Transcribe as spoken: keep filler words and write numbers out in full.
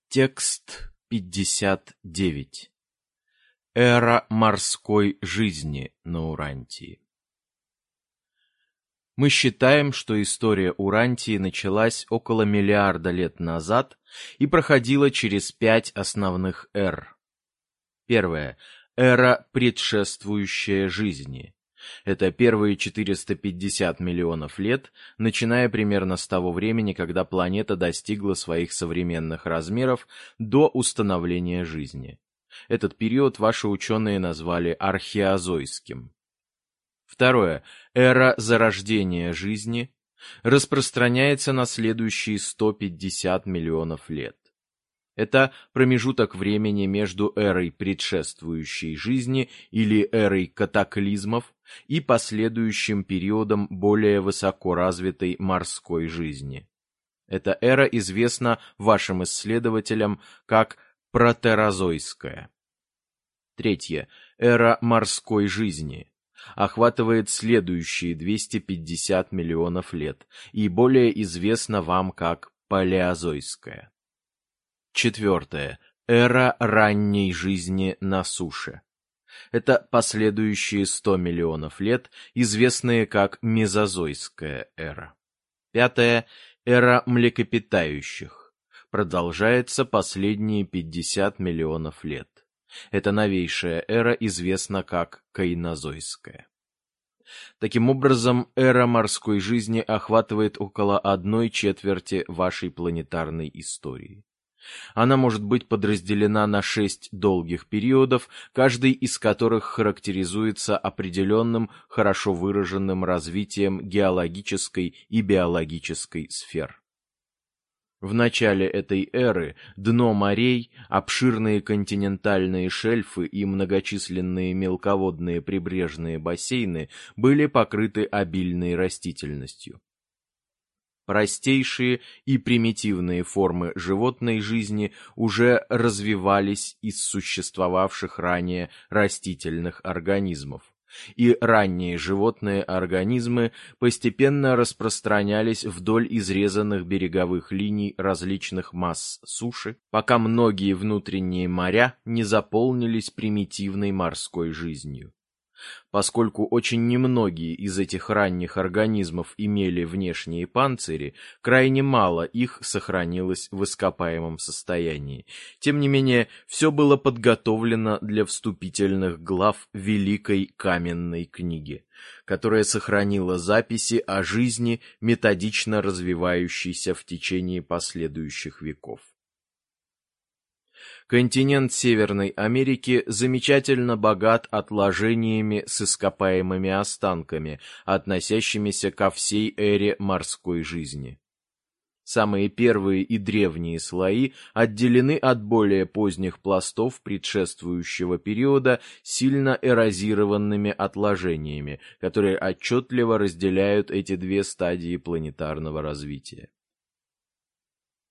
Текст пятьдесят девять. Эра морской жизни на Урантии. Мы считаем, что история Урантии началась около миллиарда лет назад и проходила через пять основных эр. Первая — эра, предшествующая жизни. Это первые четыреста пятьдесят миллионов лет, начиная примерно с того времени, когда планета достигла своих современных размеров до установления жизни. Этот период ваши ученые назвали археозойским. Второе. Эра зарождения жизни распространяется на следующие сто пятьдесят миллионов лет. Это промежуток времени между эрой предшествующей жизни или эрой катаклизмов и последующим периодом более высоко развитой морской жизни. Эта эра известна вашим исследователям как протерозойская. Третье. Эра морской жизни охватывает следующие двести пятьдесят миллионов лет и более известна вам как палеозойская. Четвертое. Эра ранней жизни на суше. Это последующие сто миллионов лет, известные как мезозойская эра. Пятое. Эра млекопитающих. Продолжается последние пятьдесят миллионов лет. Эта новейшая эра известна как кайнозойская. Таким образом, эра морской жизни охватывает около одной четверти вашей планетарной истории. Она может быть подразделена на шесть долгих периодов, каждый из которых характеризуется определенным, хорошо выраженным развитием геологической и биологической сфер. В начале этой эры дно морей, обширные континентальные шельфы и многочисленные мелководные прибрежные бассейны были покрыты обильной растительностью. Простейшие и примитивные формы животной жизни уже развивались из существовавших ранее растительных организмов, и ранние животные организмы постепенно распространялись вдоль изрезанных береговых линий различных масс суши, пока многие внутренние моря не заполнились примитивной морской жизнью. Поскольку очень немногие из этих ранних организмов имели внешние панцири, крайне мало их сохранилось в ископаемом состоянии. Тем не менее, все было подготовлено для вступительных глав Великой каменной книги, которая сохранила записи о жизни, методично развивающейся в течение последующих веков. Континент Северной Америки замечательно богат отложениями с ископаемыми останками, относящимися ко всей эре морской жизни. Самые первые и древние слои отделены от более поздних пластов предшествующего периода сильно эрозированными отложениями, которые отчетливо разделяют эти две стадии планетарного развития.